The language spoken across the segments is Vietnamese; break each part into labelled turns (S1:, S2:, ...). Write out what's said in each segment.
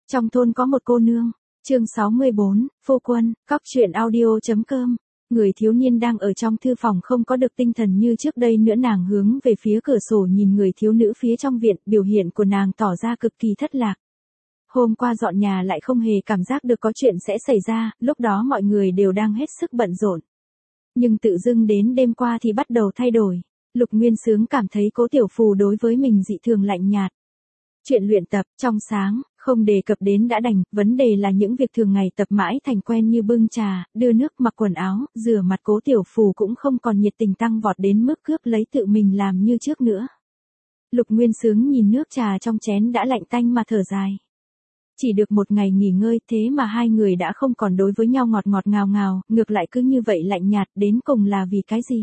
S1: Trong thôn có một cô nương. Chương 64, Phu Quân, Cóc truyện audio.com. Người thiếu niên đang ở trong thư phòng không có được tinh thần như trước đây nữa, nàng hướng về phía cửa sổ nhìn người thiếu nữ phía trong viện, biểu hiện của nàng tỏ ra cực kỳ thất lạc. Hôm qua dọn nhà lại không hề cảm giác được có chuyện sẽ xảy ra, lúc đó mọi người đều đang hết sức bận rộn. Nhưng tự dưng đến đêm qua thì bắt đầu thay đổi. Lục Nguyên Xướng cảm thấy Cố Tiểu Phù đối với mình dị thường lạnh nhạt. Chuyện luyện tập, trong sáng, không đề cập đến đã đành, vấn đề là những việc thường ngày tập mãi thành quen như bưng trà, đưa nước, mặc quần áo, rửa mặt, Cố Tiểu Phù cũng không còn nhiệt tình tăng vọt đến mức cướp lấy tự mình làm như trước nữa. Lục Nguyên Xướng nhìn nước trà trong chén đã lạnh tanh mà thở dài. Chỉ được một ngày nghỉ ngơi thế mà hai người đã không còn đối với nhau ngọt ngọt ngào ngào, ngược lại cứ như vậy lạnh nhạt, đến cùng là vì cái gì?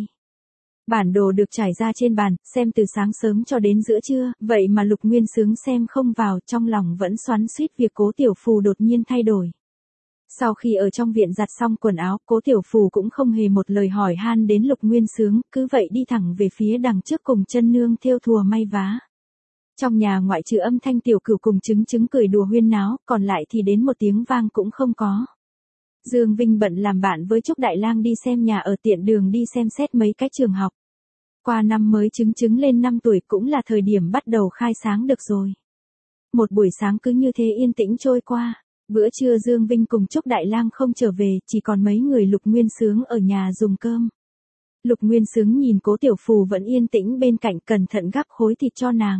S1: Bản đồ được trải ra trên bàn, xem từ sáng sớm cho đến giữa trưa, vậy mà Lục Nguyên Xướng xem không vào, trong lòng vẫn xoắn xuýt việc Cố Tiểu Phù đột nhiên thay đổi. Sau khi ở trong viện giặt xong quần áo, Cố Tiểu Phù cũng không hề một lời hỏi han đến Lục Nguyên Xướng, cứ vậy đi thẳng về phía đằng trước cùng chân nương thêu thùa may vá. Trong nhà ngoại trừ âm thanh Tiểu Cửu cùng Trứng cười đùa huyên náo, còn lại thì đến một tiếng vang cũng không có. Dương Vinh bận làm bạn với Trúc Đại Lang đi xem nhà ở, tiện đường đi xem xét mấy cái trường học. Qua năm mới Trứng lên 5 tuổi cũng là thời điểm bắt đầu khai sáng được rồi. Một buổi sáng cứ như thế yên tĩnh trôi qua. Bữa trưa Dương Vinh cùng Trúc Đại Lang không trở về, chỉ còn mấy người Lục Nguyên Xướng ở nhà dùng cơm. Lục Nguyên Xướng nhìn Cố Tiểu Phù vẫn yên tĩnh bên cạnh, cẩn thận gắp khối thịt cho nàng.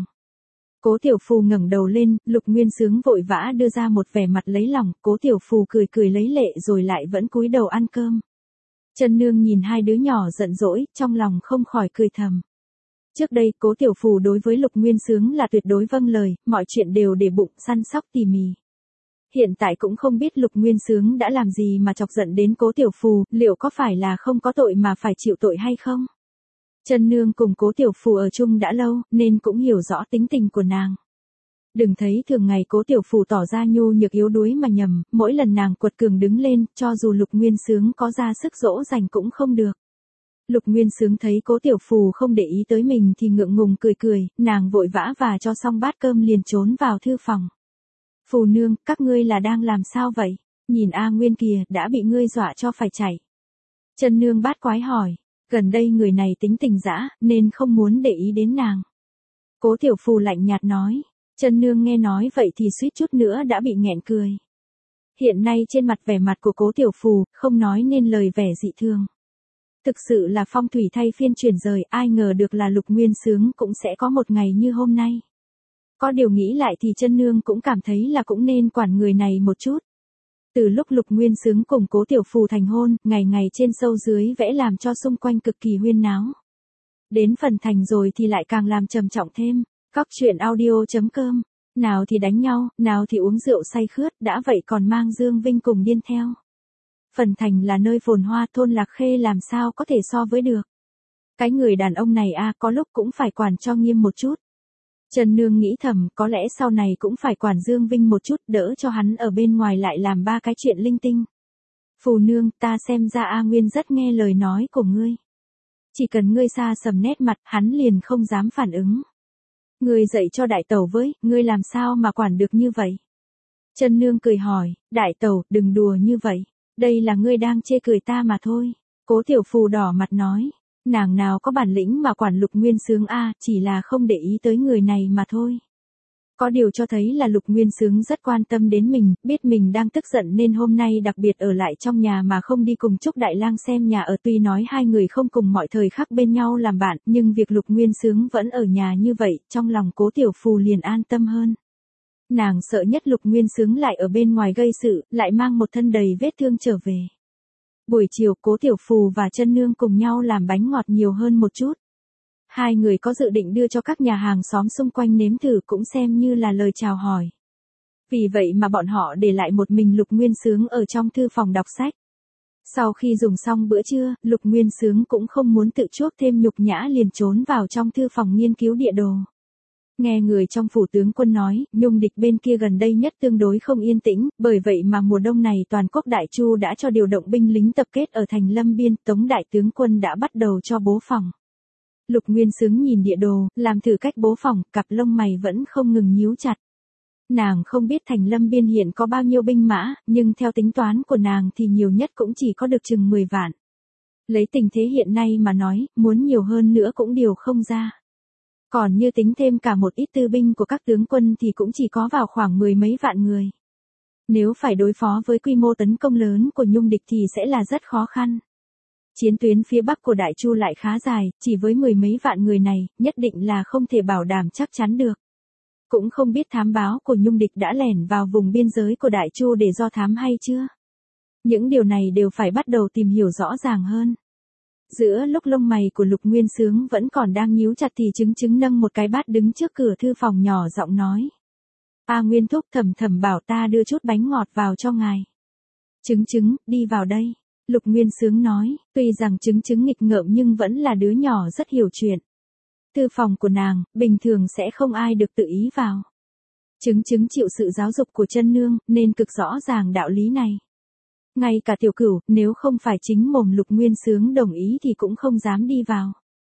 S1: Cố Tiểu Phù ngẩng đầu lên, Lục Nguyên Xướng vội vã đưa ra một vẻ mặt lấy lòng, Cố Tiểu Phù cười lấy lệ rồi lại vẫn cúi đầu ăn cơm. Chân nương nhìn hai đứa nhỏ giận dỗi, trong lòng không khỏi cười thầm. Trước đây Cố Tiểu Phù đối với Lục Nguyên Xướng là tuyệt đối vâng lời, mọi chuyện đều để bụng, săn sóc tỉ mỉ. Hiện tại cũng không biết Lục Nguyên Xướng đã làm gì mà chọc giận đến Cố Tiểu Phù, liệu có phải là không có tội mà phải chịu tội hay không? Chân nương cùng Cố Tiểu Phù ở chung đã lâu, nên cũng hiểu rõ tính tình của nàng. Đừng thấy thường ngày Cố Tiểu Phù tỏ ra nhu nhược yếu đuối mà nhầm, mỗi lần nàng quật cường đứng lên, cho dù Lục Nguyên Xướng có ra sức dỗ dành cũng không được. Lục Nguyên Xướng thấy Cố Tiểu Phù không để ý tới mình thì ngượng ngùng cười, nàng vội vã và cho xong bát cơm liền trốn vào thư phòng. Phù nương, các ngươi là đang làm sao vậy? Nhìn A Nguyên kìa, đã bị ngươi dọa cho phải chạy. Chân nương bát quái hỏi, gần đây người này tính tình dã, nên không muốn để ý đến nàng. Cố Tiểu Phù lạnh nhạt nói. Chân nương nghe nói vậy thì suýt chút nữa đã bị nghẹn cười. Hiện nay trên mặt vẻ mặt của Cố Tiểu Phù, không nói nên lời vẻ dị thường. Thực sự là phong thủy thay phiên chuyển rời, ai ngờ được là Lục Nguyên Xướng cũng sẽ có một ngày như hôm nay. Có điều nghĩ lại thì chân nương cũng cảm thấy là cũng nên quản người này một chút. Từ lúc Lục Nguyên Xướng cùng Cố Tiểu Phù thành hôn, ngày ngày trên sâu dưới vẽ làm cho xung quanh cực kỳ huyên náo. Đến phần thành rồi thì lại càng làm trầm trọng thêm. Cóc truyện audio.com. Nào thì đánh nhau, nào thì uống rượu say khướt, đã vậy còn mang Dương Vinh cùng điên theo. Phần thành là nơi phồn hoa, thôn Lạc Khê làm sao có thể so với được. Cái người đàn ông này có lúc cũng phải quản cho nghiêm một chút. Trần Nương nghĩ thầm, có lẽ sau này cũng phải quản Dương Vinh một chút, đỡ cho hắn ở bên ngoài lại làm ba cái chuyện linh tinh. Phù nương, ta xem ra A Nguyên rất nghe lời nói của ngươi. Chỉ cần ngươi xa sầm nét mặt, hắn liền không dám phản ứng. Ngươi dạy cho đại tẩu với, ngươi làm sao mà quản được như vậy? Chân nương cười hỏi, đại tẩu, đừng đùa như vậy. Đây là ngươi đang chê cười ta mà thôi. Cố Tiểu Phù đỏ mặt nói, nàng nào có bản lĩnh mà quản Lục Nguyên Xướng chỉ là không để ý tới người này mà thôi. Có điều cho thấy là Lục Nguyên Xướng rất quan tâm đến mình, biết mình đang tức giận nên hôm nay đặc biệt ở lại trong nhà mà không đi cùng Trúc Đại Lang xem nhà ở. Tuy nói hai người không cùng mọi thời khắc bên nhau làm bạn, nhưng việc Lục Nguyên Xướng vẫn ở nhà như vậy, trong lòng Cố Tiểu Phù liền an tâm hơn. Nàng sợ nhất Lục Nguyên Xướng lại ở bên ngoài gây sự, lại mang một thân đầy vết thương trở về. Buổi chiều Cố Tiểu Phù và chân nương cùng nhau làm bánh ngọt nhiều hơn một chút. Hai người có dự định đưa cho các nhà hàng xóm xung quanh nếm thử, cũng xem như là lời chào hỏi. Vì vậy mà bọn họ để lại một mình Lục Nguyên Xướng ở trong thư phòng đọc sách. Sau khi dùng xong bữa trưa, Lục Nguyên Xướng cũng không muốn tự chuốc thêm nhục nhã liền trốn vào trong thư phòng nghiên cứu địa đồ. Nghe người trong phủ tướng quân nói, Nhung địch bên kia gần đây nhất tương đối không yên tĩnh, bởi vậy mà mùa đông này toàn quốc Đại Chu đã cho điều động binh lính tập kết ở thành Lâm Biên, Tống đại tướng quân đã bắt đầu cho bố phòng. Lục Nguyên Xướng nhìn địa đồ, làm thử cách bố phòng, cặp lông mày vẫn không ngừng nhíu chặt. Nàng không biết Thành Lâm Biên hiện có bao nhiêu binh mã, nhưng theo tính toán của nàng thì nhiều nhất cũng chỉ có được chừng 10 vạn. Lấy tình thế hiện nay mà nói, muốn nhiều hơn nữa cũng điều không ra. Còn như tính thêm cả một ít tư binh của các tướng quân thì cũng chỉ có vào khoảng 10 mấy vạn người. Nếu phải đối phó với quy mô tấn công lớn của Nhung địch thì sẽ là rất khó khăn. Chiến tuyến phía bắc của Đại Chu lại khá dài, chỉ với 10 mấy vạn người này, nhất định là không thể bảo đảm chắc chắn được. Cũng không biết thám báo của Nhung địch đã lẻn vào vùng biên giới của Đại Chu để do thám hay chưa. Những điều này đều phải bắt đầu tìm hiểu rõ ràng hơn. Giữa lúc lông mày của Lục Nguyên Xướng vẫn còn đang nhíu chặt thì Trứng Trứng nâng một cái bát đứng trước cửa thư phòng nhỏ giọng nói. A Nguyên thúc, Thẩm Thẩm bảo ta đưa chút bánh ngọt vào cho ngài. Trứng Trứng, đi vào đây. Lục Nguyên Xướng nói, tuy rằng Trứng Trứng nghịch ngợm nhưng vẫn là đứa nhỏ rất hiểu chuyện. Thư phòng của nàng, bình thường sẽ không ai được tự ý vào. Trứng Trứng chịu sự giáo dục của chân nương, nên cực rõ ràng đạo lý này. Ngay cả Tiểu Cửu, nếu không phải chính mồm Lục Nguyên Xướng đồng ý thì cũng không dám đi vào.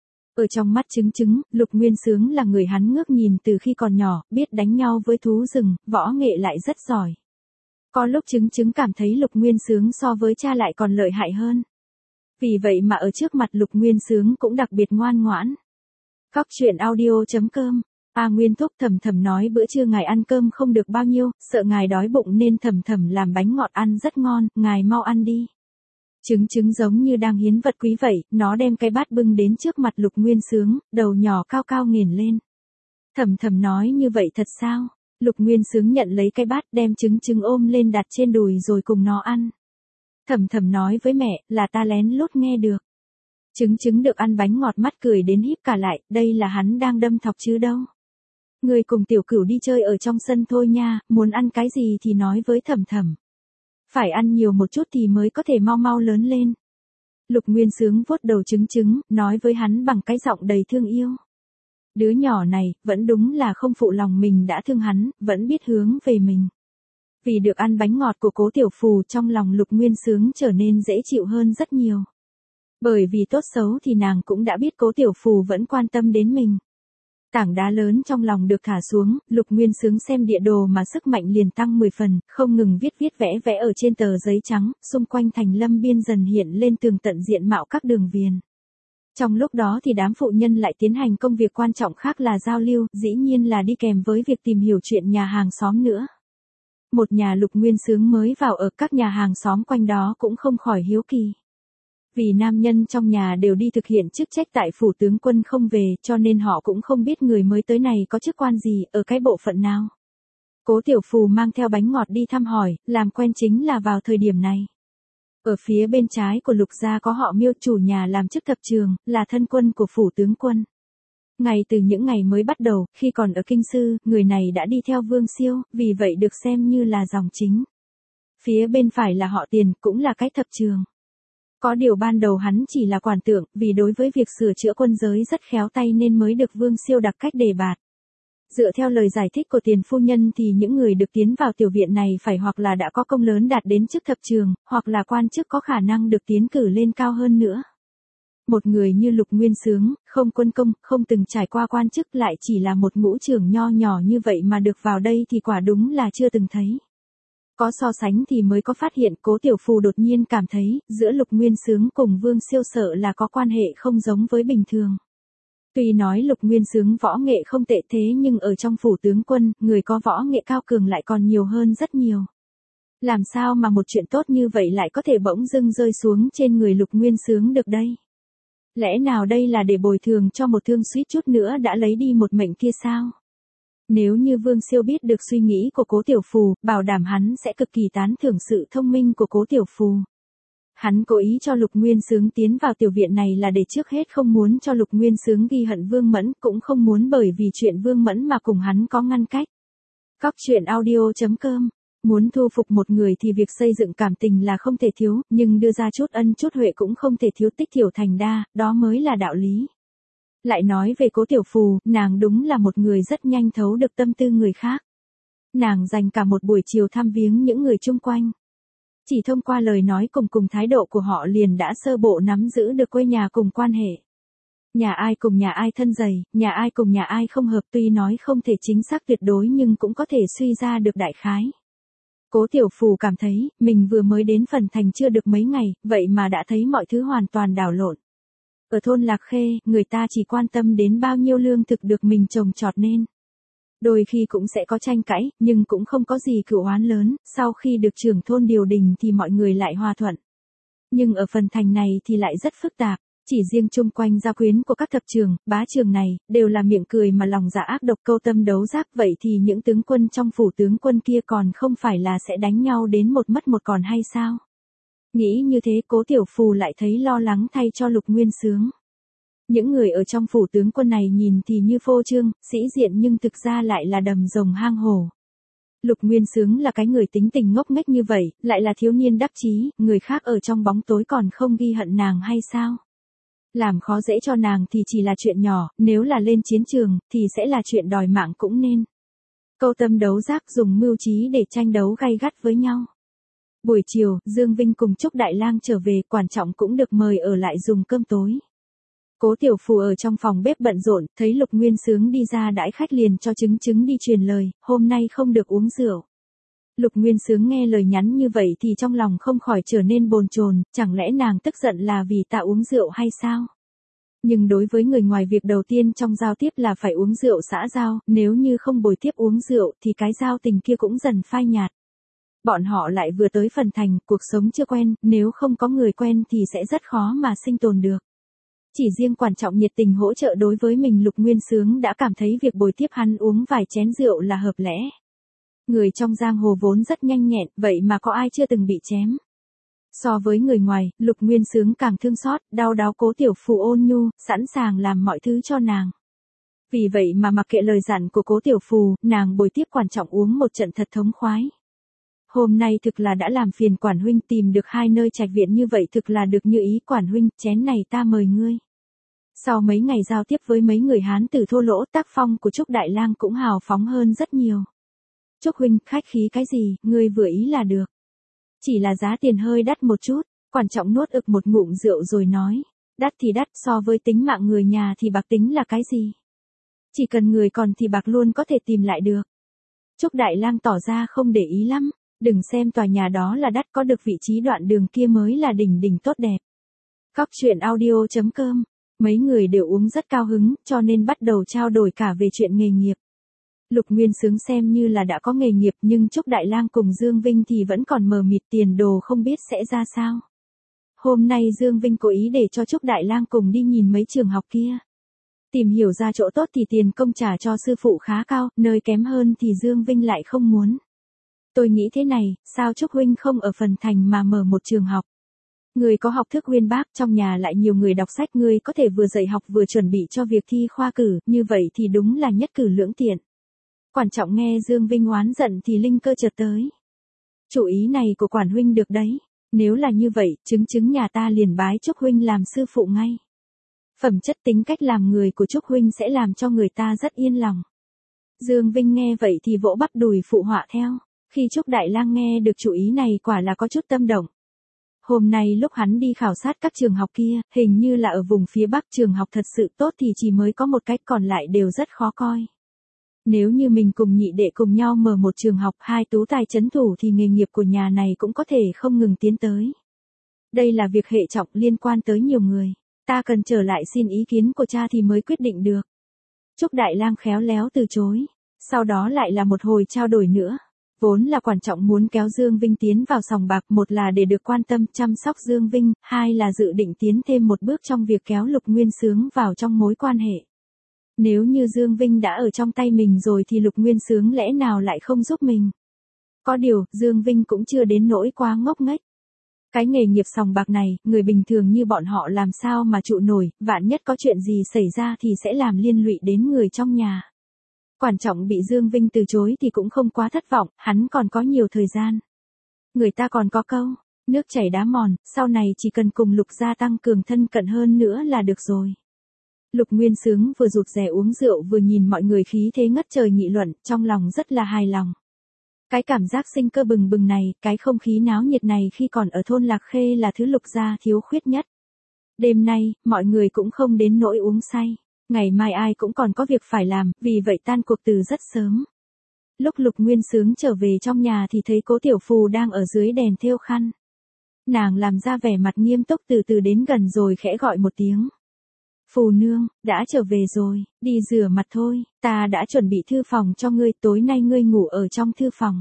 S1: Ở trong mắt Trứng Trứng, Lục Nguyên Xướng là người hắn ngước nhìn từ khi còn nhỏ, biết đánh nhau với thú rừng, võ nghệ lại rất giỏi. Có lúc Trứng Trứng cảm thấy Lục Nguyên Xướng so với cha lại còn lợi hại hơn. Vì vậy mà ở trước mặt Lục Nguyên Xướng cũng đặc biệt ngoan ngoãn. Các chuyện audio.com. A Nguyên thúc, Thẩm Thẩm nói bữa trưa ngài ăn cơm không được bao nhiêu, sợ ngài đói bụng nên Thẩm Thẩm làm bánh ngọt ăn rất ngon, ngài mau ăn đi. Trứng Trứng giống như đang hiến vật quý vậy, nó đem cái bát bưng đến trước mặt Lục Nguyên Xướng, đầu nhỏ cao cao nghển lên. Thẩm Thẩm nói như vậy thật sao? Lục Nguyên Xướng nhận lấy cái bát đem Trứng Trứng ôm lên đặt trên đùi rồi cùng nó ăn. Thẩm Thẩm nói với mẹ, là ta lén lút nghe được. Trứng Trứng được ăn bánh ngọt mắt cười đến híp cả lại, đây là hắn đang đâm thọc chứ đâu. Người cùng Tiểu Cửu đi chơi ở trong sân thôi nha, muốn ăn cái gì thì nói với Thẩm Thẩm. Phải ăn nhiều một chút thì mới có thể mau mau lớn lên. Lục Nguyên Xướng vuốt đầu Trứng Trứng, nói với hắn bằng cái giọng đầy thương yêu. Đứa nhỏ này, vẫn đúng là không phụ lòng mình đã thương hắn, vẫn biết hướng về mình. Vì được ăn bánh ngọt của Cố Tiểu Phù, trong lòng Lục Nguyên Xướng trở nên dễ chịu hơn rất nhiều. Bởi vì tốt xấu thì nàng cũng đã biết Cố Tiểu Phù vẫn quan tâm đến mình. Tảng đá lớn trong lòng được thả xuống, Lục Nguyên Xướng xem địa đồ mà sức mạnh liền tăng 10 phần, không ngừng viết vẽ ở trên tờ giấy trắng, xung quanh Thành Lâm Biên dần hiện lên tường tận diện mạo các đường viền. Trong lúc đó thì đám phụ nhân lại tiến hành công việc quan trọng khác là giao lưu, dĩ nhiên là đi kèm với việc tìm hiểu chuyện nhà hàng xóm nữa. Một nhà Lục Nguyên Xướng mới vào ở, các nhà hàng xóm quanh đó cũng không khỏi hiếu kỳ. Vì nam nhân trong nhà đều đi thực hiện chức trách tại phủ tướng quân không về, cho nên họ cũng không biết người mới tới này có chức quan gì, ở cái bộ phận nào. Cố Tiểu Phù mang theo bánh ngọt đi thăm hỏi, làm quen chính là vào thời điểm này. Ở phía bên trái của Lục gia có họ Miêu, chủ nhà làm chức thập trường, là thân quân của phủ tướng quân. Ngay từ những ngày mới bắt đầu, khi còn ở kinh sư, người này đã đi theo Vương Siêu, vì vậy được xem như là dòng chính. Phía bên phải là họ Tiền, cũng là cái thập trường. Có điều ban đầu hắn chỉ là quản tượng, vì đối với việc sửa chữa quân giới rất khéo tay nên mới được Vương Siêu đặt cách đề bạt. Dựa theo lời giải thích của Tiền phu nhân thì những người được tiến vào tiểu viện này phải hoặc là đã có công lớn đạt đến chức thập trường, hoặc là quan chức có khả năng được tiến cử lên cao hơn nữa. Một người như Lục Nguyên Xướng, không quân công, không từng trải qua quan chức, lại chỉ là một ngũ trưởng nho nhỏ như vậy mà được vào đây thì quả đúng là chưa từng thấy. Có so sánh thì mới có phát hiện Cố Tiểu Phù đột nhiên cảm thấy, giữa Lục Nguyên Xướng cùng Vương Siêu sợ là có quan hệ không giống với bình thường. Tuy nói Lục Nguyên Xướng võ nghệ không tệ thế nhưng ở trong phủ tướng quân, người có võ nghệ cao cường lại còn nhiều hơn rất nhiều. Làm sao mà một chuyện tốt như vậy lại có thể bỗng dưng rơi xuống trên người Lục Nguyên Xướng được đây? Lẽ nào đây là để bồi thường cho một thương suýt chút nữa đã lấy đi một mệnh kia sao? Nếu như Vương Siêu biết được suy nghĩ của Cố Tiểu Phù, bảo đảm hắn sẽ cực kỳ tán thưởng sự thông minh của Cố Tiểu Phù. Hắn cố ý cho Lục Nguyên Xướng tiến vào tiểu viện này là để trước hết không muốn cho Lục Nguyên Xướng ghi hận Vương Mẫn, cũng không muốn bởi vì chuyện Vương Mẫn mà cùng hắn có ngăn cách. Các chuyện audio.com. Muốn thu phục một người thì việc xây dựng cảm tình là không thể thiếu, nhưng đưa ra chút ân chút huệ cũng không thể thiếu, tích thiểu thành đa, đó mới là đạo lý. Lại nói về Cố Tiểu Phù, nàng đúng là một người rất nhanh thấu được tâm tư người khác. Nàng dành cả một buổi chiều thăm viếng những người chung quanh. Chỉ thông qua lời nói cùng thái độ của họ liền đã sơ bộ nắm giữ được quê nhà cùng quan hệ. Nhà ai cùng nhà ai thân dày, nhà ai cùng nhà ai không hợp, tuy nói không thể chính xác tuyệt đối nhưng cũng có thể suy ra được đại khái. Cố Tiểu Phù cảm thấy, mình vừa mới đến Phần Thành chưa được mấy ngày, vậy mà đã thấy mọi thứ hoàn toàn đảo lộn. Ở thôn Lạc Khê, người ta chỉ quan tâm đến bao nhiêu lương thực được mình trồng trọt nên. Đôi khi cũng sẽ có tranh cãi, nhưng cũng không có gì cựu oán lớn, sau khi được trưởng thôn điều đình thì mọi người lại hòa thuận. Nhưng ở Phần Thành này thì lại rất phức tạp, chỉ riêng chung quanh gia quyến của các thập trường, bá trường này, đều là miệng cười mà lòng dạ ác độc, câu tâm đấu giác, vậy thì những tướng quân trong phủ tướng quân kia còn không phải là sẽ đánh nhau đến một mất một còn hay sao? Nghĩ như thế Cố Tiểu Phù lại thấy lo lắng thay cho Lục Nguyên Xướng. Những người ở trong phủ tướng quân này nhìn thì như phô trương, sĩ diện nhưng thực ra lại là đầm rồng hang hổ. Lục Nguyên Xướng là cái người tính tình ngốc nghếch như vậy, lại là thiếu niên đắc chí, người khác ở trong bóng tối còn không ghi hận nàng hay sao? Làm khó dễ cho nàng thì chỉ là chuyện nhỏ, nếu là lên chiến trường, thì sẽ là chuyện đòi mạng cũng nên. Câu tâm đấu giác dùng mưu trí để tranh đấu gay gắt với nhau. Buổi chiều, Dương Vinh cùng Trúc Đại Lang trở về, Quản Trọng cũng được mời ở lại dùng cơm tối. Cố Tiểu Phù ở trong phòng bếp bận rộn, thấy Lục Nguyên Xướng đi ra đãi khách liền cho chứng đi truyền lời, hôm nay không được uống rượu. Lục Nguyên Xướng nghe lời nhắn như vậy thì trong lòng không khỏi trở nên bồn chồn, chẳng lẽ nàng tức giận là vì ta uống rượu hay sao? Nhưng đối với người ngoài việc đầu tiên trong giao tiếp là phải uống rượu xã giao, nếu như không bồi tiếp uống rượu thì cái giao tình kia cũng dần phai nhạt. Bọn họ lại vừa tới Phần Thành, cuộc sống chưa quen, nếu không có người quen thì sẽ rất khó mà sinh tồn được. Chỉ riêng Quản Trọng nhiệt tình hỗ trợ đối với mình, Lục Nguyên Xướng đã cảm thấy việc bồi tiếp hắn uống vài chén rượu là hợp lẽ. Người trong giang hồ vốn rất nhanh nhẹn, vậy mà có ai chưa từng bị chém. So với người ngoài, Lục Nguyên Xướng càng thương xót, đau đáu Cố Tiểu Phù ôn nhu, sẵn sàng làm mọi thứ cho nàng. Vì vậy mà mặc kệ lời dặn của Cố Tiểu Phù, nàng bồi tiếp Quản Trọng uống một trận thật thống khoái. Hôm nay thực là đã làm phiền Quản huynh, tìm được hai nơi trạch viện như vậy thực là được như ý. Quản huynh, chén này ta mời ngươi. Sau mấy ngày giao tiếp với mấy người Hán tử thô lỗ, tác phong của Trúc Đại Lang cũng hào phóng hơn rất nhiều. Trúc huynh, khách khí cái gì, ngươi vừa ý là được. Chỉ là giá tiền hơi đắt một chút. Quản Trọng nuốt ực một ngụm rượu rồi nói. Đắt thì đắt, so với tính mạng người nhà thì bạc tính là cái gì? Chỉ cần người còn thì bạc luôn có thể tìm lại được. Trúc Đại Lang tỏ ra không để ý lắm. Đừng xem tòa nhà đó là đắt, có được vị trí đoạn đường kia mới là đỉnh đỉnh tốt đẹp. Cóc truyện audio.com. Mấy người đều uống rất cao hứng, cho nên bắt đầu trao đổi cả về chuyện nghề nghiệp. Lục Nguyên Xướng xem như là đã có nghề nghiệp, nhưng Trúc Đại Lang cùng Dương Vinh thì vẫn còn mờ mịt, tiền đồ không biết sẽ ra sao. Hôm nay Dương Vinh cố ý để cho Trúc Đại Lang cùng đi nhìn mấy trường học kia. Tìm hiểu ra chỗ tốt thì tiền công trả cho sư phụ khá cao, nơi kém hơn thì Dương Vinh lại không muốn. Tôi nghĩ thế này, sao Trúc huynh không ở Phần Thành mà mở một trường học? Người có học thức uyên bác, trong nhà lại nhiều người đọc sách, người có thể vừa dạy học vừa chuẩn bị cho việc thi khoa cử, như vậy thì đúng là nhất cử lưỡng tiện. Quản Trọng nghe Dương Vinh oán giận thì linh cơ chợt tới. Chủ ý này của Quản huynh được đấy, nếu là như vậy, chứng nhà ta liền bái Trúc huynh làm sư phụ ngay. Phẩm chất tính cách làm người của Trúc huynh sẽ làm cho người ta rất yên lòng. Dương Vinh nghe vậy thì vỗ bắp đùi phụ họa theo. Khi Trúc Đại Lang nghe được chủ ý này quả là có chút tâm động. Hôm nay lúc hắn đi khảo sát các trường học kia, hình như là ở vùng phía Bắc trường học thật sự tốt thì chỉ mới có một cách, còn lại đều rất khó coi. Nếu như mình cùng nhị đệ cùng nhau mở một trường học, hai tú tài trấn thủ thì nghề nghiệp của nhà này cũng có thể không ngừng tiến tới. Đây là việc hệ trọng liên quan tới nhiều người. Ta cần trở lại xin ý kiến của cha thì mới quyết định được. Trúc Đại Lang khéo léo từ chối. Sau đó lại là một hồi trao đổi nữa. Vốn là Quản Trọng muốn kéo Dương Vinh tiến vào sòng bạc, một là để được quan tâm chăm sóc Dương Vinh, hai là dự định tiến thêm một bước trong việc kéo Lục Nguyên Xướng vào trong mối quan hệ. Nếu như Dương Vinh đã ở trong tay mình rồi thì Lục Nguyên Xướng lẽ nào lại không giúp mình. Có điều, Dương Vinh cũng chưa đến nỗi quá ngốc nghếch. Cái nghề nghiệp sòng bạc này, người bình thường như bọn họ làm sao mà trụ nổi, vạn nhất có chuyện gì xảy ra thì sẽ làm liên lụy đến người trong nhà. Quản Trọng bị Dương Vinh từ chối thì cũng không quá thất vọng, hắn còn có nhiều thời gian. Người ta còn có câu, nước chảy đá mòn, sau này chỉ cần cùng Lục gia tăng cường thân cận hơn nữa là được rồi. Lục Nguyên Xướng vừa rụt rè uống rượu vừa nhìn mọi người khí thế ngất trời nghị luận, trong lòng rất là hài lòng. Cái cảm giác sinh cơ bừng bừng này, cái không khí náo nhiệt này khi còn ở thôn Lạc Khê là thứ Lục gia thiếu khuyết nhất. Đêm nay, mọi người cũng không đến nỗi uống say. Ngày mai ai cũng còn có việc phải làm, vì vậy tan cuộc từ rất sớm. Lúc Lục Nguyên Xướng trở về trong nhà thì thấy Cố Tiểu Phù đang ở dưới đèn thêu khăn. Nàng làm ra vẻ mặt nghiêm túc từ từ đến gần rồi khẽ gọi một tiếng. Phù nương, đã trở về rồi, đi rửa mặt thôi, ta đã chuẩn bị thư phòng cho ngươi, tối nay ngươi ngủ ở trong thư phòng.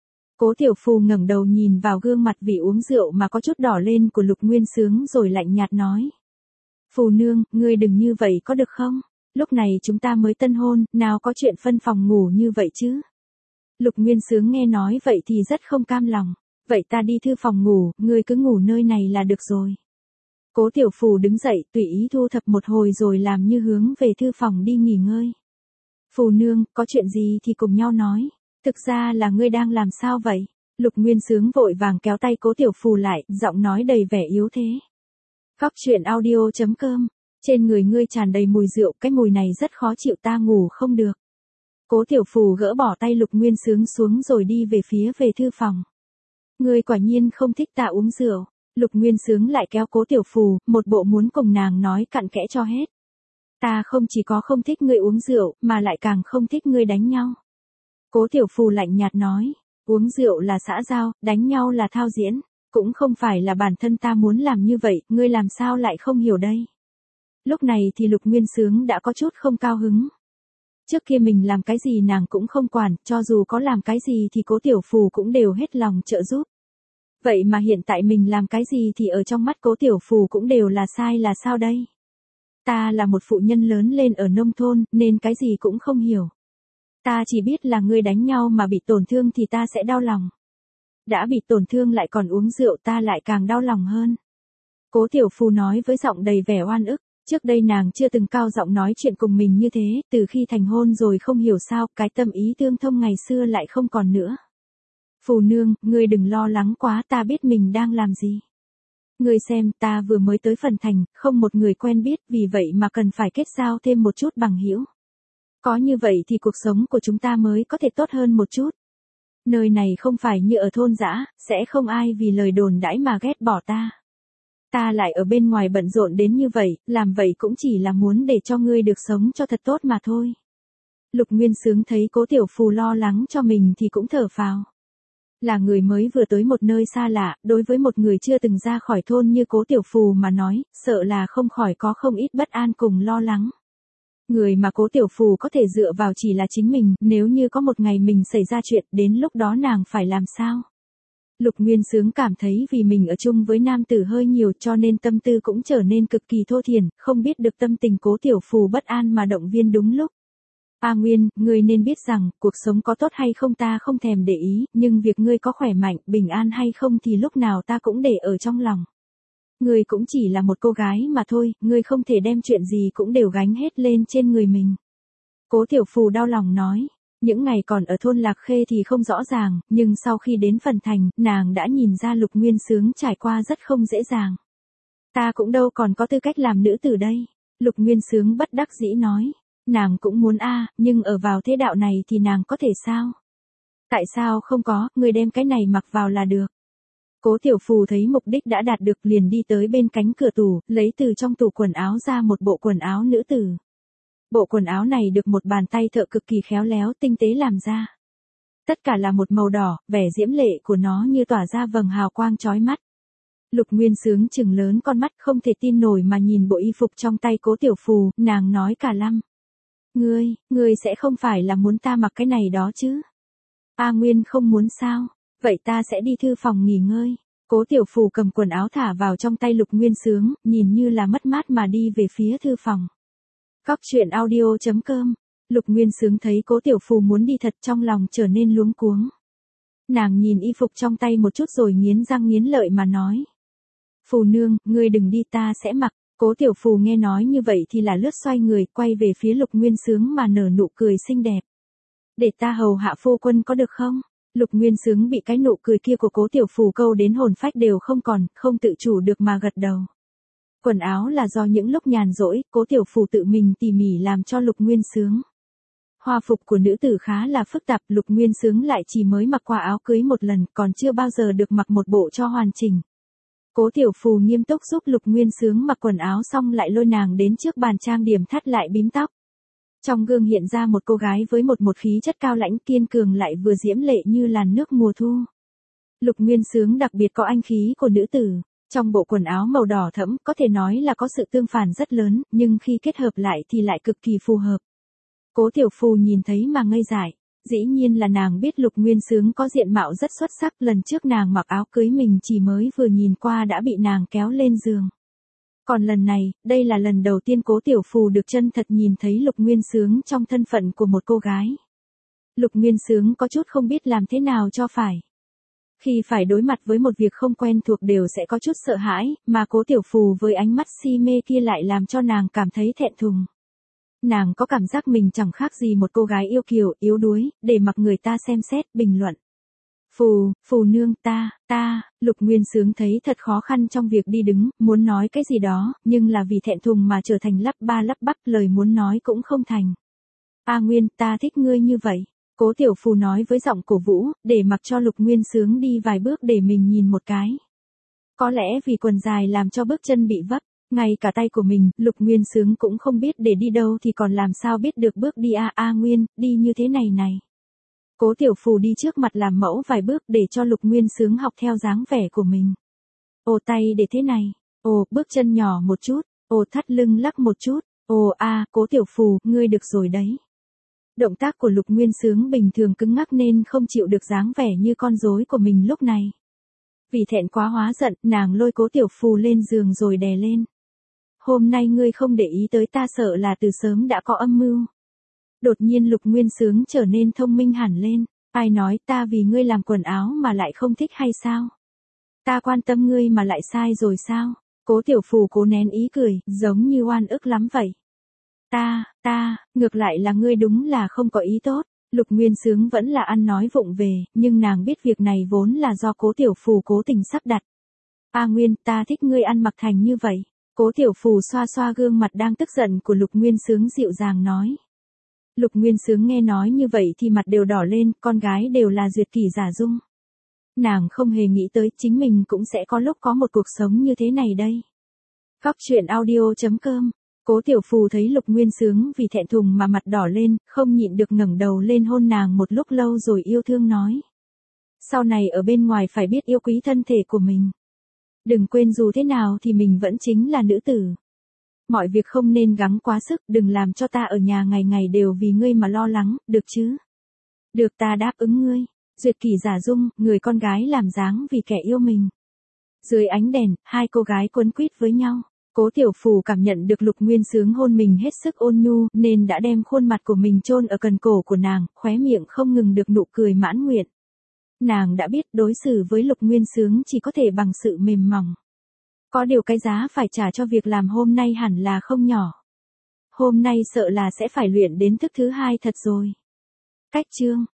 S1: Cố Tiểu Phù ngẩng đầu nhìn vào gương mặt vì uống rượu mà có chút đỏ lên của Lục Nguyên Xướng rồi lạnh nhạt nói. Phù nương, ngươi đừng như vậy có được không? Lúc này chúng ta mới tân hôn, nào có chuyện phân phòng ngủ như vậy chứ? Lục Nguyên Xướng nghe nói vậy thì rất không cam lòng. Vậy ta đi thư phòng ngủ, ngươi cứ ngủ nơi này là được rồi. Cố Tiểu Phù đứng dậy, tùy ý thu thập một hồi rồi làm như hướng về thư phòng đi nghỉ ngơi. Phù nương, có chuyện gì thì cùng nhau nói. Thực ra là ngươi đang làm sao vậy? Lục Nguyên Xướng vội vàng kéo tay Cố Tiểu Phù lại, giọng nói đầy vẻ yếu thế. Góc truyện audio.com. Trên người ngươi tràn đầy mùi rượu, cái mùi này rất khó chịu, ta ngủ không được. Cố Tiểu Phù gỡ bỏ tay Lục Nguyên Xướng xuống rồi đi về phía về thư phòng. Ngươi quả nhiên không thích ta uống rượu. Lục Nguyên Xướng lại kéo Cố Tiểu Phù, một bộ muốn cùng nàng nói cặn kẽ cho hết. Ta không chỉ có không thích ngươi uống rượu, mà lại càng không thích ngươi đánh nhau. Cố Tiểu Phù lạnh nhạt nói, uống rượu là xã giao, đánh nhau là thao diễn, cũng không phải là bản thân ta muốn làm như vậy, ngươi làm sao lại không hiểu đây. Lúc này thì Lục Nguyên Xướng đã có chút không cao hứng. Trước kia mình làm cái gì nàng cũng không quản, cho dù có làm cái gì thì Cố Tiểu Phù cũng đều hết lòng trợ giúp. Vậy mà hiện tại mình làm cái gì thì ở trong mắt Cố Tiểu Phù cũng đều là sai là sao đây? Ta là một phụ nhân lớn lên ở nông thôn, nên cái gì cũng không hiểu. Ta chỉ biết là ngươi đánh nhau mà bị tổn thương thì ta sẽ đau lòng. Đã bị tổn thương lại còn uống rượu ta lại càng đau lòng hơn. Cố Tiểu Phù nói với giọng đầy vẻ oan ức. Trước đây nàng chưa từng cao giọng nói chuyện cùng mình như thế, từ khi thành hôn rồi không hiểu sao, cái tâm ý tương thông ngày xưa lại không còn nữa. Phù nương, ngươi đừng lo lắng quá, ta biết mình đang làm gì. Ngươi xem, ta vừa mới tới phần thành, không một người quen biết, vì vậy mà cần phải kết giao thêm một chút bằng hữu. Có như vậy thì cuộc sống của chúng ta mới có thể tốt hơn một chút. Nơi này không phải như ở thôn dã, sẽ không ai vì lời đồn đãi mà ghét bỏ ta. Ta lại ở bên ngoài bận rộn đến như vậy, làm vậy cũng chỉ là muốn để cho ngươi được sống cho thật tốt mà thôi. Lục Nguyên Xướng thấy Cố Tiểu Phù lo lắng cho mình thì cũng thở phào. Là người mới vừa tới một nơi xa lạ, đối với một người chưa từng ra khỏi thôn như Cố Tiểu Phù mà nói, sợ là không khỏi có không ít bất an cùng lo lắng. Người mà Cố Tiểu Phù có thể dựa vào chỉ là chính mình, nếu như có một ngày mình xảy ra chuyện, đến lúc đó nàng phải làm sao? Lục Nguyên Xướng cảm thấy vì mình ở chung với nam tử hơi nhiều cho nên tâm tư cũng trở nên cực kỳ thô thiển, không biết được tâm tình Cố Tiểu Phù bất an mà động viên đúng lúc. A Nguyên, ngươi nên biết rằng, cuộc sống có tốt hay không ta không thèm để ý, nhưng việc ngươi có khỏe mạnh, bình an hay không thì lúc nào ta cũng để ở trong lòng. Ngươi cũng chỉ là một cô gái mà thôi, ngươi không thể đem chuyện gì cũng đều gánh hết lên trên người mình. Cố Tiểu Phù đau lòng nói. Những ngày còn ở thôn Lạc Khê thì không rõ ràng, nhưng sau khi đến phần thành, nàng đã nhìn ra Lục Nguyên Xướng trải qua rất không dễ dàng. Ta cũng đâu còn có tư cách làm nữ tử đây. Lục Nguyên Xướng bất đắc dĩ nói. Nàng cũng muốn nhưng ở vào thế đạo này thì nàng có thể sao? Tại sao không có, người đem cái này mặc vào là được. Cố Tiểu Phù thấy mục đích đã đạt được liền đi tới bên cánh cửa tủ, lấy từ trong tủ quần áo ra một bộ quần áo nữ tử. Bộ quần áo này được một bàn tay thợ cực kỳ khéo léo tinh tế làm ra. Tất cả là một màu đỏ, vẻ diễm lệ của nó như tỏa ra vầng hào quang chói mắt. Lục Nguyên Xướng trừng lớn con mắt không thể tin nổi mà nhìn bộ y phục trong tay Cố Tiểu Phù, nàng nói cả lăm. Ngươi sẽ không phải là muốn ta mặc cái này đó chứ? A Nguyên không muốn sao? Vậy ta sẽ đi thư phòng nghỉ ngơi. Cố Tiểu Phù cầm quần áo thả vào trong tay Lục Nguyên Xướng, nhìn như là mất mát mà đi về phía thư phòng. Góc truyện audio.com. Lục Nguyên Xướng thấy Cố Tiểu Phù muốn đi thật trong lòng trở nên luống cuống. Nàng nhìn y phục trong tay một chút rồi nghiến răng nghiến lợi mà nói. Phù nương, ngươi đừng đi ta sẽ mặc. Cố Tiểu Phù nghe nói như vậy thì là lướt xoay người, quay về phía Lục Nguyên Xướng mà nở nụ cười xinh đẹp. Để ta hầu hạ phu quân có được không? Lục Nguyên Xướng bị cái nụ cười kia của Cố Tiểu Phù câu đến hồn phách đều không còn, không tự chủ được mà gật đầu. Quần áo là do những lúc nhàn rỗi, Cố Tiểu Phù tự mình tỉ mỉ làm cho Lục Nguyên Xướng. Hoa phục của nữ tử khá là phức tạp, Lục Nguyên Xướng lại chỉ mới mặc qua áo cưới một lần, còn chưa bao giờ được mặc một bộ cho hoàn chỉnh. Cố Tiểu Phù nghiêm túc giúp Lục Nguyên Xướng mặc quần áo xong lại lôi nàng đến trước bàn trang điểm thắt lại bím tóc. Trong gương hiện ra một cô gái với một khí chất cao lãnh kiên cường lại vừa diễm lệ như làn nước mùa thu. Lục Nguyên Xướng đặc biệt có anh khí của nữ tử. Trong bộ quần áo màu đỏ thẫm có thể nói là có sự tương phản rất lớn, nhưng khi kết hợp lại thì lại cực kỳ phù hợp. Cố Tiểu Phù nhìn thấy mà ngây dại. Dĩ nhiên là nàng biết Lục Nguyên Xướng có diện mạo rất xuất sắc, lần trước nàng mặc áo cưới mình chỉ mới vừa nhìn qua đã bị nàng kéo lên giường. Còn lần này, đây là lần đầu tiên Cố Tiểu Phù được chân thật nhìn thấy Lục Nguyên Xướng trong thân phận của một cô gái. Lục Nguyên Xướng có chút không biết làm thế nào cho phải. Khi phải đối mặt với một việc không quen thuộc đều sẽ có chút sợ hãi, mà Cố Tiểu Phù với ánh mắt si mê kia lại làm cho nàng cảm thấy thẹn thùng. Nàng có cảm giác mình chẳng khác gì một cô gái yêu kiều, yếu đuối, để mặc người ta xem xét, bình luận. Phù nương Lục Nguyên Xướng thấy thật khó khăn trong việc đi đứng, muốn nói cái gì đó, nhưng là vì thẹn thùng mà trở thành lắp ba lắp bắp, lời muốn nói cũng không thành. A Nguyên, ta thích ngươi như vậy. Cố Tiểu Phù nói với giọng cổ vũ, để mặc cho Lục Nguyên Xướng đi vài bước để mình nhìn một cái. Có lẽ vì quần dài làm cho bước chân bị vấp, ngay cả tay của mình, Lục Nguyên Xướng cũng không biết để đi đâu thì còn làm sao biết được bước đi A Nguyên, đi như thế này này. Cố Tiểu Phù đi trước mặt làm mẫu vài bước để cho Lục Nguyên Xướng học theo dáng vẻ của mình. Ồ tay để thế này, ồ bước chân nhỏ một chút, ồ thắt lưng lắc một chút, ồ Cố Tiểu Phù, ngươi được rồi đấy. Động tác của Lục Nguyên Xướng bình thường cứng ngắc nên không chịu được dáng vẻ như con rối của mình lúc này. Vì thẹn quá hóa giận, nàng lôi Cố Tiểu Phù lên giường rồi đè lên. Hôm nay ngươi không để ý tới ta sợ là từ sớm đã có âm mưu. Đột nhiên Lục Nguyên Xướng trở nên thông minh hẳn lên. Ai nói ta vì ngươi làm quần áo mà lại không thích hay sao? Ta quan tâm ngươi mà lại sai rồi sao? Cố Tiểu Phù cố nén ý cười, giống như oan ức lắm vậy. Ngược lại là ngươi đúng là không có ý tốt. Lục Nguyên Xướng vẫn là ăn nói vụng về, nhưng nàng biết việc này vốn là do Cố Tiểu Phù cố tình sắp đặt. A Nguyên, ta thích ngươi ăn mặc thành như vậy. Cố Tiểu Phù xoa xoa gương mặt đang tức giận của Lục Nguyên Xướng dịu dàng nói. Lục Nguyên Xướng nghe nói như vậy thì mặt đều đỏ lên, con gái đều là duyệt kỷ giả dung. Nàng không hề nghĩ tới chính mình cũng sẽ có lúc có một cuộc sống như thế này đây. Góc truyện audio.com. Cố Tiểu Phù thấy Lục Nguyên Xướng vì thẹn thùng mà mặt đỏ lên, không nhịn được ngẩng đầu lên hôn nàng một lúc lâu rồi yêu thương nói. Sau này ở bên ngoài phải biết yêu quý thân thể của mình. Đừng quên dù thế nào thì mình vẫn chính là nữ tử. Mọi việc không nên gắng quá sức, đừng làm cho ta ở nhà ngày ngày đều vì ngươi mà lo lắng, được chứ? Được, ta đáp ứng ngươi. Duyệt kỷ giả dung, người con gái làm dáng vì kẻ yêu mình. Dưới ánh đèn, hai cô gái quấn quýt với nhau. Cố Tiểu Phù cảm nhận được Lục Nguyên Xướng hôn mình hết sức ôn nhu, nên đã đem khuôn mặt của mình chôn ở cần cổ của nàng, khóe miệng không ngừng được nụ cười mãn nguyện. Nàng đã biết đối xử với Lục Nguyên Xướng chỉ có thể bằng sự mềm mỏng. Có điều cái giá phải trả cho việc làm hôm nay hẳn là không nhỏ. Hôm nay sợ là sẽ phải luyện đến thức thứ 2 thật rồi. Cách chương